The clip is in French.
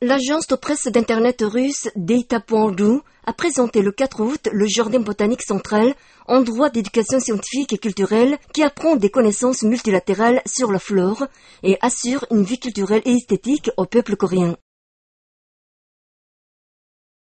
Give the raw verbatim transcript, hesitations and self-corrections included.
L'agence de presse d'internet russe Data point ru a présenté le quatre août le Jardin botanique central, endroit d'éducation scientifique et culturelle qui apprend des connaissances multilatérales sur la flore et assure une vie culturelle et esthétique au peuple coréen.